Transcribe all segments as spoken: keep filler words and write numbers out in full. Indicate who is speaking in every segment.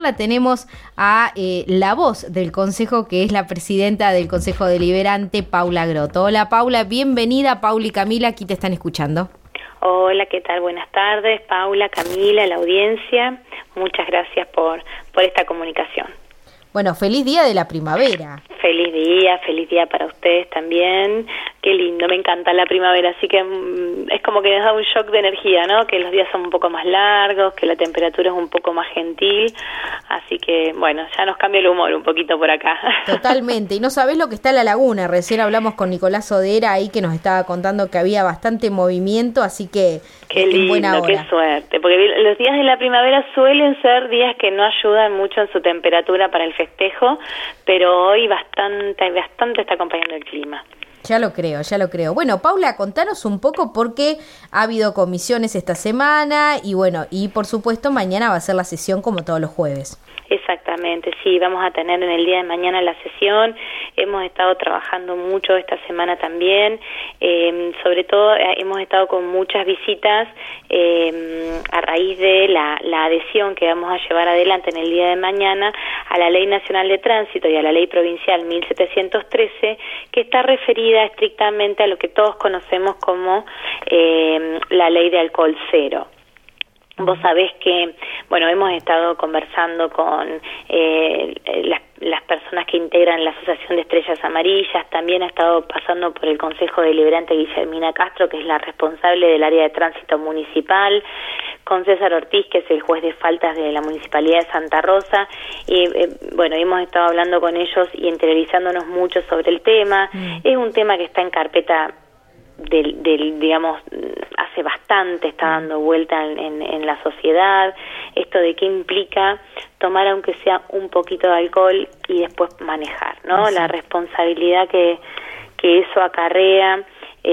Speaker 1: La tenemos a eh, la voz del Consejo, que es la presidenta del Consejo Deliberante, Paula Grotto. Hola Paula, bienvenida. Paula y Camila, aquí te están escuchando.
Speaker 2: Hola, ¿qué tal? Buenas tardes, Paula, Camila, la audiencia. Muchas gracias por, por esta comunicación.
Speaker 1: Bueno, feliz día de la primavera.
Speaker 2: Feliz día, feliz día para ustedes también. Qué lindo, me encanta la primavera, así que mm, es como que nos da un shock de energía, ¿no? Que los días son un poco más largos, que la temperatura es un poco más gentil, así que, bueno, ya nos cambia el humor un poquito por acá.
Speaker 1: Totalmente, y no sabés lo que está en la laguna. Recién hablamos con Nicolás Odera ahí, que nos estaba contando que había bastante movimiento, así que
Speaker 2: qué
Speaker 1: en
Speaker 2: lindo,
Speaker 1: buena hora.
Speaker 2: Qué suerte, porque los días de la primavera suelen ser días que no ayudan mucho en su temperatura para el festejo, pero hoy bastante, bastante está acompañando el clima.
Speaker 1: Ya lo creo, ya lo creo. Bueno, Paula, contanos un poco porque ha habido comisiones esta semana y bueno, y por supuesto mañana va a ser la sesión como todos los jueves.
Speaker 2: Exactamente, sí, vamos a tener en el día de mañana la sesión. Hemos estado trabajando mucho esta semana también, eh, sobre todo eh, hemos estado con muchas visitas eh, a raíz de la, la adhesión que vamos a llevar adelante en el día de mañana a la Ley Nacional de Tránsito y a la Ley Provincial mil setecientos trece, que está referida estrictamente a lo que todos conocemos como eh, la Ley de Alcohol Cero. Vos sabés que, bueno, hemos estado conversando con eh, las, las personas que integran la Asociación de Estrellas Amarillas, también ha estado pasando por el Consejo Deliberante Guillermina Castro, que es la responsable del área de tránsito municipal, con César Ortiz, que es el juez de faltas de la Municipalidad de Santa Rosa, y eh, bueno, hemos estado hablando con ellos y interiorizándonos mucho sobre el tema. Mm. Es un tema que está en carpeta Del, del, digamos, hace bastante, está dando vuelta en, en, en la sociedad, esto de qué implica tomar aunque sea un poquito de alcohol y después manejar, ¿no? Sí. La responsabilidad que, que eso acarrea,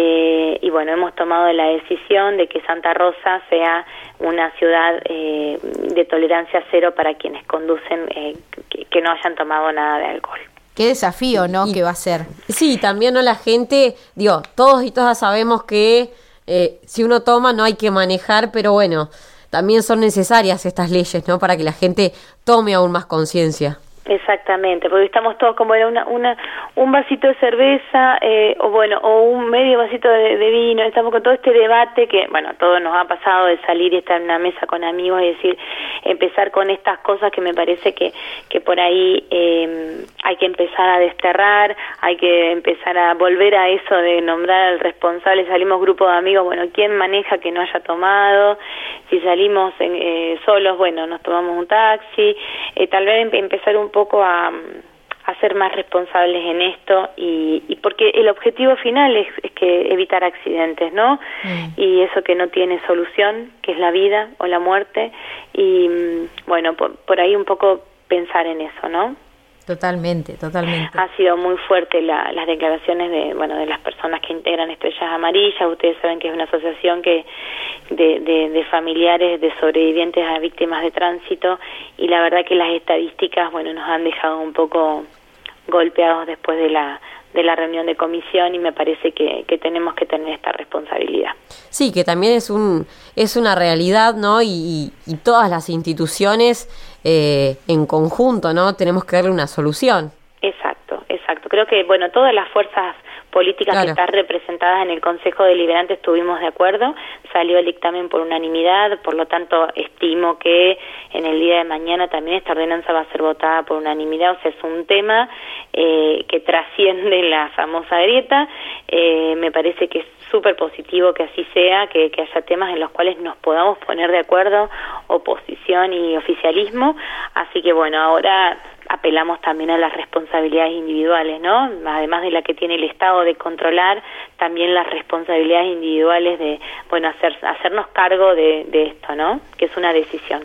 Speaker 2: eh, y bueno, hemos tomado la decisión de que Santa Rosa sea una ciudad eh, de tolerancia cero para quienes conducen eh, que, que no hayan tomado nada de alcohol.
Speaker 1: Qué desafío, ¿no?, y, que va a ser.
Speaker 3: Sí, también, ¿no? La gente, digo, todos y todas sabemos que eh, si uno toma no hay que manejar, pero bueno, también son necesarias estas leyes, ¿no?, para que la gente tome aún más conciencia.
Speaker 2: Exactamente, porque estamos todos como era una, una un vasito de cerveza eh, o bueno o un medio vasito de, de vino. Estamos con todo este debate que bueno, a todos nos ha pasado de salir y estar en una mesa con amigos y decir, empezar con estas cosas que me parece que que por ahí eh, hay que empezar a desterrar, hay que empezar a volver a eso de nombrar al responsable. Salimos grupo de amigos, bueno, ¿quién maneja que no haya tomado? Si salimos en, eh, solos, bueno, nos tomamos un taxi, eh, tal vez em- empezar un poco a, a ser más responsables en esto y, y porque el objetivo final es, es que evitar accidentes, ¿no? Mm. Y eso que no tiene solución, que es la vida o la muerte, y bueno, por, por ahí un poco pensar en eso, ¿no?
Speaker 1: Totalmente, totalmente.
Speaker 2: Ha sido muy fuerte la, las declaraciones de bueno de las personas que integran Estrellas Amarillas. Ustedes saben que es una asociación que de, de, de familiares de sobrevivientes a víctimas de tránsito, y la verdad que las estadísticas bueno nos han dejado un poco golpeados después de la de la reunión de comisión, y me parece que, que tenemos que tener esta responsabilidad.
Speaker 3: Sí, que también es un es una realidad, ¿no? Y, y todas las instituciones eh, en conjunto, ¿no? Tenemos que darle una solución.
Speaker 2: Exacto, exacto. Creo que, bueno, todas las fuerzas políticas claro. que están representadas en el Consejo Deliberante estuvimos de acuerdo, salió el dictamen por unanimidad, por lo tanto estimo que en el día de mañana también esta ordenanza va a ser votada por unanimidad. O sea, es un tema eh, que trasciende la famosa grieta. Eh, me parece que es súper positivo que así sea, que, que haya temas en los cuales nos podamos poner de acuerdo, oposición y oficialismo. Así que bueno, ahora apelamos también a las responsabilidades individuales, ¿no? Además de la que tiene el Estado de controlar, también las responsabilidades individuales de, bueno, hacer, hacernos cargo de, de esto, ¿no? Que es una decisión.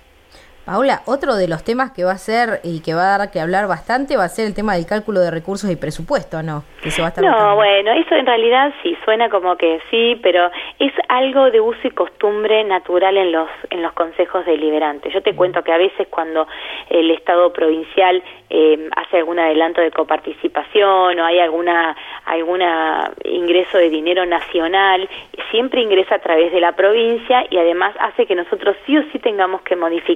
Speaker 1: Paula, otro de los temas que va a ser y que va a dar que hablar bastante va a ser el tema del cálculo de recursos y presupuesto, ¿no? Que se va a estar
Speaker 2: no,
Speaker 1: votando.
Speaker 2: Bueno, eso en realidad sí, suena como que sí, pero es algo de uso y costumbre natural en los en los consejos deliberantes. Yo te cuento que a veces cuando el Estado provincial eh, hace algún adelanto de coparticipación o hay alguna alguna ingreso de dinero nacional, siempre ingresa a través de la provincia y además hace que nosotros sí o sí tengamos que modificar nuestro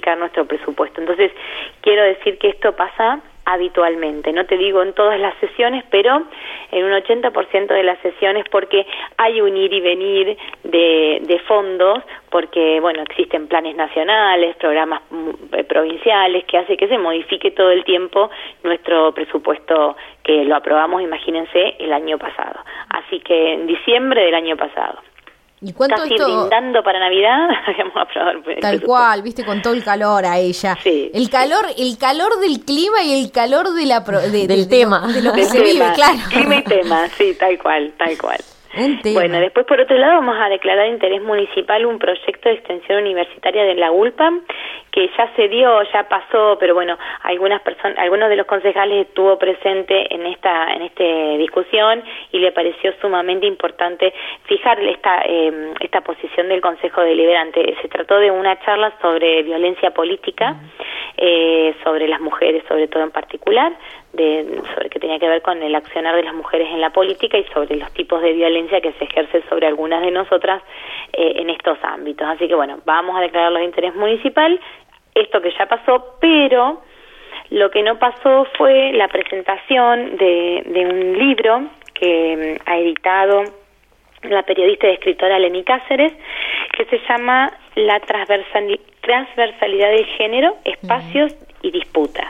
Speaker 2: nuestro presupuesto. Entonces, quiero decir que esto pasa habitualmente, no te digo en todas las sesiones, pero en un ochenta por ciento de las sesiones, porque hay un ir y venir de, de fondos, porque bueno, existen planes nacionales, programas provinciales, que hace que se modifique todo el tiempo nuestro presupuesto, que lo aprobamos, imagínense, el año pasado. Así que en diciembre del año pasado.
Speaker 1: ¿Y cuánto
Speaker 2: Casi
Speaker 1: esto...
Speaker 2: brindando para Navidad, habíamos aprobado el
Speaker 1: Tal cual, viste, con todo el calor a ella.
Speaker 2: Sí,
Speaker 1: el calor,
Speaker 2: sí.
Speaker 1: el calor del clima y el calor de la pro... de,
Speaker 3: del
Speaker 1: de,
Speaker 3: tema.
Speaker 1: De, de lo que
Speaker 2: del
Speaker 1: se vive,
Speaker 2: tema.
Speaker 1: claro.
Speaker 2: Clima y tema, sí, tal cual, tal cual.
Speaker 1: Un tema.
Speaker 2: Bueno, después por otro lado vamos a declarar de interés municipal un proyecto de extensión universitaria de la U L P A, que ya se dio, ya pasó, pero bueno, algunas personas, algunos de los concejales estuvo presente en esta en esta discusión y le pareció sumamente importante fijar esta eh, esta posición del Consejo Deliberante. Se trató de una charla sobre violencia política, uh-huh. eh, sobre las mujeres, sobre todo en particular, de sobre que tenía que ver con el accionar de las mujeres en la política y sobre los tipos de violencia que se ejerce sobre algunas de nosotras eh, en estos ámbitos. Así que bueno, vamos a declararlo de interés municipal, esto que ya pasó, pero lo que no pasó fue la presentación de, de un libro que um, ha editado la periodista y escritora Leni Cáceres, que se llama La transversal, transversalidad de género, espacios uh-huh. y disputas.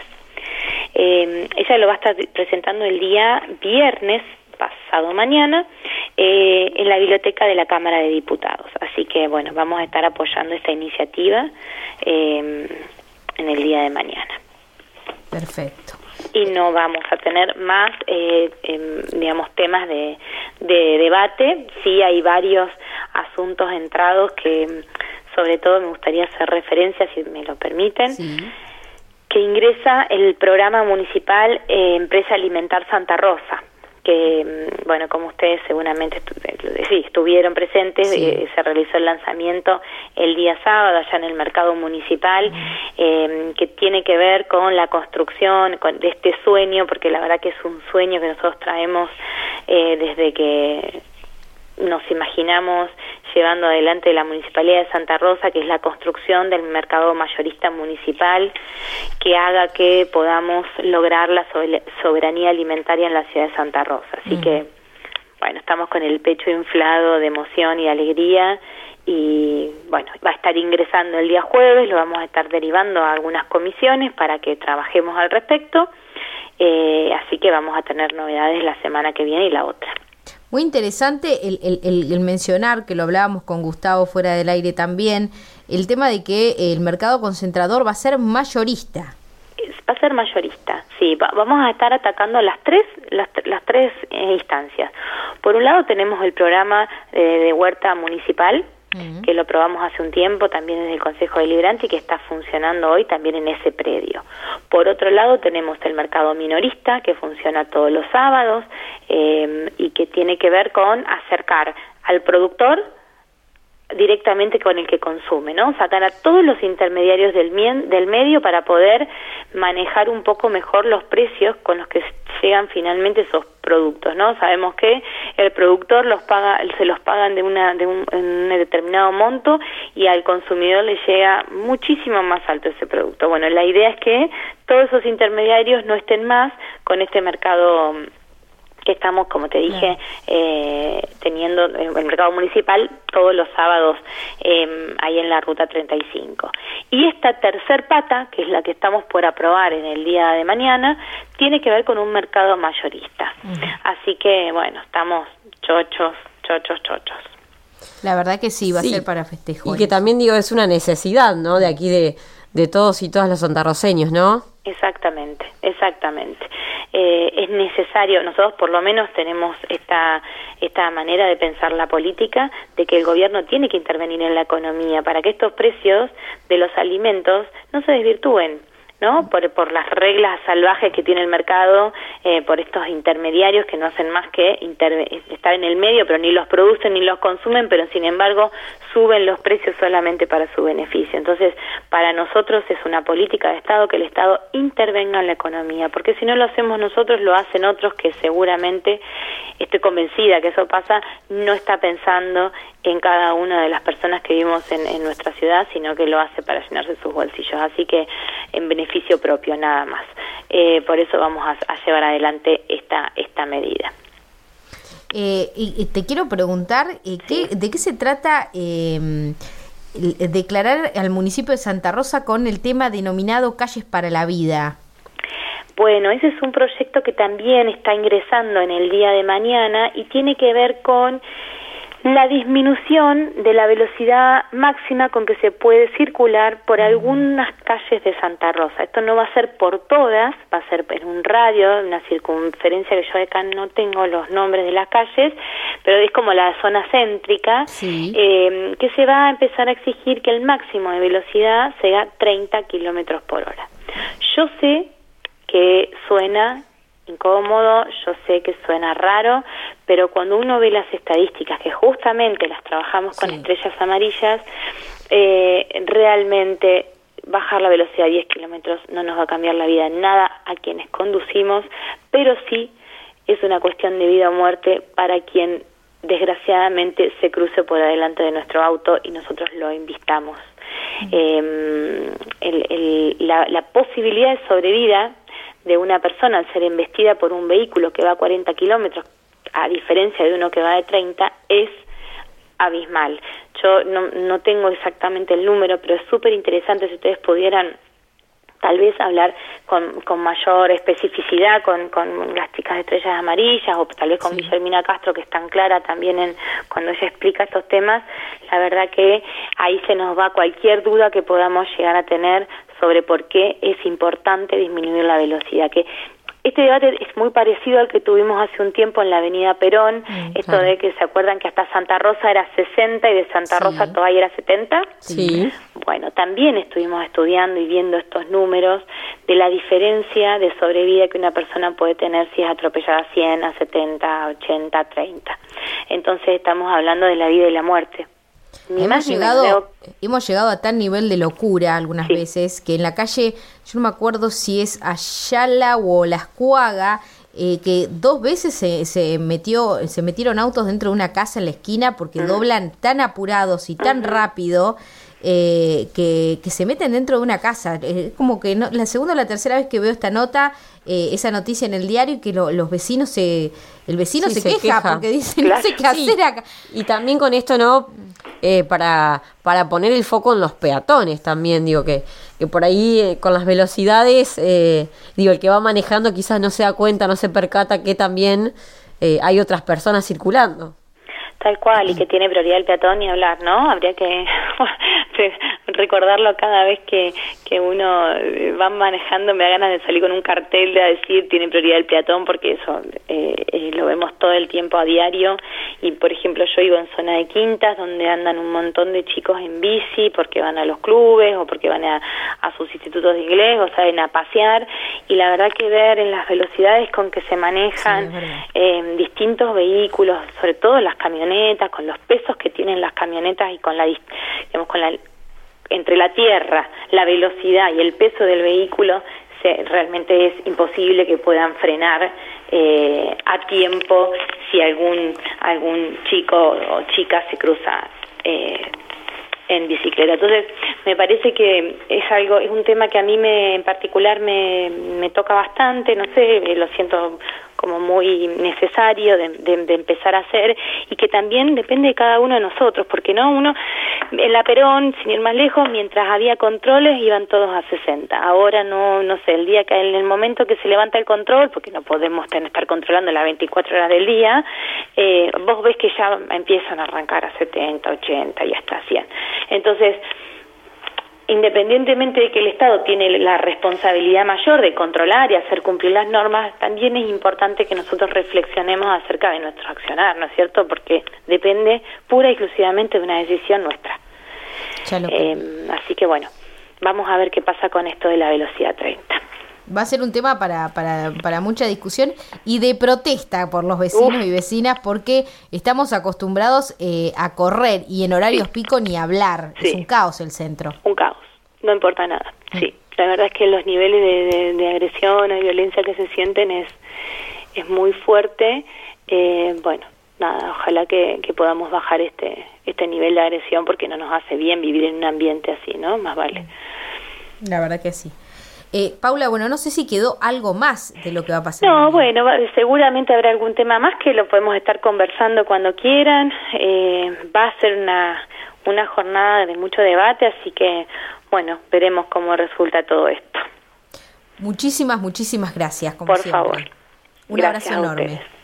Speaker 2: Eh, ella lo va a estar presentando el día viernes, pasado mañana, eh, en la biblioteca de la Cámara de Diputados. Así que, bueno, vamos a estar apoyando esta iniciativa eh, en el día de mañana.
Speaker 1: Perfecto.
Speaker 2: Y no vamos a tener más, eh, eh, digamos, temas de, de debate. Sí hay varios asuntos entrados que, sobre todo, me gustaría hacer referencia, si me lo permiten. Sí. Que ingresa el programa municipal eh, Empresa Alimentar Santa Rosa, que, bueno, como ustedes seguramente estu- sí, estuvieron presentes, sí. eh, se realizó el lanzamiento el día sábado allá en el mercado municipal, mm. eh, que tiene que ver con la construcción con, de este sueño, porque la verdad que es un sueño que nosotros traemos eh, desde que nos imaginamos llevando adelante la Municipalidad de Santa Rosa, que es la construcción del mercado mayorista municipal que haga que podamos lograr la soberanía alimentaria en la ciudad de Santa Rosa. Así mm. que, bueno, estamos con el pecho inflado de emoción y alegría y, bueno, va a estar ingresando el día jueves, lo vamos a estar derivando a algunas comisiones para que trabajemos al respecto, eh, así que vamos a tener novedades la semana que viene y la otra.
Speaker 1: Muy interesante el, el, el, el mencionar, que lo hablábamos con Gustavo fuera del aire también, el tema de que el mercado concentrador va a ser mayorista.
Speaker 2: Va a ser mayorista, sí. Va, vamos a estar atacando las tres las, las tres eh, instancias. Por un lado tenemos el programa eh, de huerta municipal, uh-huh. que lo aprobamos hace un tiempo también desde el Consejo Deliberante y que está funcionando hoy también en ese predio. Por otro lado tenemos el mercado minorista, que funciona todos los sábados eh, y que tiene que ver con acercar al productor directamente con el que consume, ¿no? Sacar a todos los intermediarios del, mien, del medio para poder manejar un poco mejor los precios con los que llegan finalmente esos productos, ¿no? Sabemos que el productor los paga, se los pagan de una de un, en un determinado monto y al consumidor le llega muchísimo más alto ese producto. Bueno, la idea es que todos esos intermediarios no estén más con este mercado que estamos, como te dije, claro. eh, teniendo el mercado municipal todos los sábados eh, ahí en la Ruta treinta y cinco. Y esta tercer pata, que es la que estamos por aprobar en el día de mañana, tiene que ver con un mercado mayorista. Uh-huh. Así que, bueno, estamos chochos, chochos, chochos.
Speaker 1: La verdad que sí, va sí. a ser para
Speaker 3: Y
Speaker 1: festejo.
Speaker 3: que también, digo, es una necesidad, ¿no?, de aquí de, de todos y todas los santarroceños, ¿no?
Speaker 2: Exactamente, exactamente. Eh, es necesario, nosotros por lo menos tenemos esta esta manera de pensar la política, de que el gobierno tiene que intervenir en la economía para que estos precios de los alimentos no se desvirtúen, ¿no? Por, por las reglas salvajes que tiene el mercado, eh, por estos intermediarios que no hacen más que inter- estar en el medio, pero ni los producen ni los consumen, pero sin embargo suben los precios solamente para su beneficio. Entonces, para nosotros es una política de Estado que el Estado intervenga en la economía, porque si no lo hacemos nosotros, lo hacen otros que seguramente, estoy convencida que eso pasa, no está pensando en cada una de las personas que vivimos en, en nuestra ciudad, sino que lo hace para llenarse sus bolsillos, así que en beneficio propio nada más. Eh, por eso vamos a, a llevar adelante esta, esta medida.
Speaker 1: Eh, y, y te quiero preguntar, eh, ¿qué, ¿de qué se trata eh, el, declarar al municipio de Santa Rosa con el tema denominado Calles para la Vida?
Speaker 2: Bueno, ese es un proyecto que también está ingresando en el día de mañana y tiene que ver con la disminución de la velocidad máxima con que se puede circular por algunas calles de Santa Rosa. Esto no va a ser por todas, va a ser en un radio, una circunferencia que yo acá no tengo los nombres de las calles, pero es como la zona céntrica,
Speaker 1: sí.
Speaker 2: eh, que se va a empezar a exigir que el máximo de velocidad sea treinta kilómetros por hora. Yo sé que suena incómodo, yo sé que suena raro, pero cuando uno ve las estadísticas, que justamente las trabajamos con sí. estrellas amarillas, eh, realmente bajar la velocidad a diez kilómetros no nos va a cambiar la vida en nada a quienes conducimos, pero sí es una cuestión de vida o muerte para quien desgraciadamente se cruce por adelante de nuestro auto y nosotros lo invistamos. Mm. Eh, el, el, la, la posibilidad de sobrevida de una persona al ser embestida por un vehículo que va a cuarenta kilómetros, a diferencia de uno que va de treinta, es abismal. Yo no, no tengo exactamente el número, pero es súper interesante si ustedes pudieran tal vez hablar con, con mayor especificidad con, con las chicas de Estrellas Amarillas o tal vez con sí. Guillermina Castro, que es tan clara también en cuando ella explica estos temas. La verdad que ahí se nos va cualquier duda que podamos llegar a tener sobre por qué es importante disminuir la velocidad, que este debate es muy parecido al que tuvimos hace un tiempo en la avenida Perón, mm, esto claro. de que se acuerdan que hasta Santa Rosa era sesenta y de Santa sí. Rosa a Toay era setenta.
Speaker 3: Sí.
Speaker 2: Bueno, también estuvimos estudiando y viendo estos números de la diferencia de sobrevida que una persona puede tener si es atropellada a cien, a setenta, a ochenta, a treinta. Entonces estamos hablando de la vida y la muerte. Ni
Speaker 1: hemos
Speaker 2: más,
Speaker 1: llegado
Speaker 2: ni menos.
Speaker 1: hemos llegado a tal nivel de locura algunas
Speaker 2: sí.
Speaker 1: veces que en la calle, yo no me acuerdo si es Ayala o Las Cuaga, eh, que dos veces se, se metió se metieron autos dentro de una casa en la esquina porque uh-huh. doblan tan apurados y tan uh-huh. rápido eh, que, que se meten dentro de una casa. Es eh, como que no, la segunda o la tercera vez que veo esta nota, eh, esa noticia en el diario, y que lo, los vecinos se el vecino sí, se, se queja, queja porque dice claro. no sé qué hacer
Speaker 3: sí.
Speaker 1: acá.
Speaker 3: Y también con esto no Eh, para para poner el foco en los peatones también, digo que, que por ahí eh, con las velocidades, eh, digo, el que va manejando quizás no se da cuenta, no se percata que también eh, hay otras personas circulando.
Speaker 2: Tal cual, y que tiene prioridad el peatón ni hablar, ¿no? Habría que recordarlo cada vez que, que uno va manejando, me da ganas de salir con un cartel de decir tiene prioridad el peatón, porque eso eh, eh, lo vemos todo el tiempo a diario. Y por ejemplo yo vivo en zona de Quintas, donde andan un montón de chicos en bici porque van a los clubes o porque van a, a sus institutos de inglés o salen a pasear, y la verdad que ver en las velocidades con que se manejan sí, eh, distintos vehículos, sobre todo las camionetas, con los pesos que tienen las camionetas y con la, digamos, con la entre la tierra, la velocidad y el peso del vehículo, se, realmente es imposible que puedan frenar eh, a tiempo si algún algún chico o chica se cruza eh, en bicicleta. Entonces me parece que es algo, es un tema que a mí me en particular me, me toca bastante, no sé, lo siento como muy necesario de, de, de empezar a hacer, y que también depende de cada uno de nosotros, porque no uno en la Perón, sin ir más lejos, mientras había controles iban todos a sesenta, ahora no no sé, el día que en el momento que se levanta el control, porque no podemos tener, estar controlando las veinticuatro horas del día, eh, vos ves que ya empiezan a arrancar a setenta, ochenta y hasta cien. Entonces, independientemente de que el Estado tiene la responsabilidad mayor de controlar y hacer cumplir las normas, también es importante que nosotros reflexionemos acerca de nuestro accionar, ¿no es cierto? Porque depende pura y exclusivamente de una decisión nuestra. Eh, así que bueno, vamos a ver qué pasa con esto de la velocidad treinta.
Speaker 1: Va a ser un tema para, para, para mucha discusión y de protesta por los vecinos Uf. y vecinas, porque estamos acostumbrados eh, a correr y en horarios sí. pico ni hablar. Sí. Es un caos el centro.
Speaker 2: Un caos, no importa nada. Sí, sí. La verdad es que los niveles de, de, de agresión o violencia que se sienten es, es muy fuerte. Eh, bueno, nada, ojalá que, que podamos bajar este, este nivel de agresión, porque no nos hace bien vivir en un ambiente así, ¿no? Más vale.
Speaker 1: La verdad que sí. Eh, Paula, bueno, no sé si quedó algo más de lo que va a pasar.
Speaker 2: No, bueno, seguramente habrá algún tema más que lo podemos estar conversando cuando quieran. Eh, va a ser una, una jornada de mucho debate, así que, bueno, veremos cómo resulta todo esto.
Speaker 1: Muchísimas, muchísimas gracias, como
Speaker 2: Por
Speaker 1: siempre.
Speaker 2: favor.
Speaker 1: Un abrazo enorme.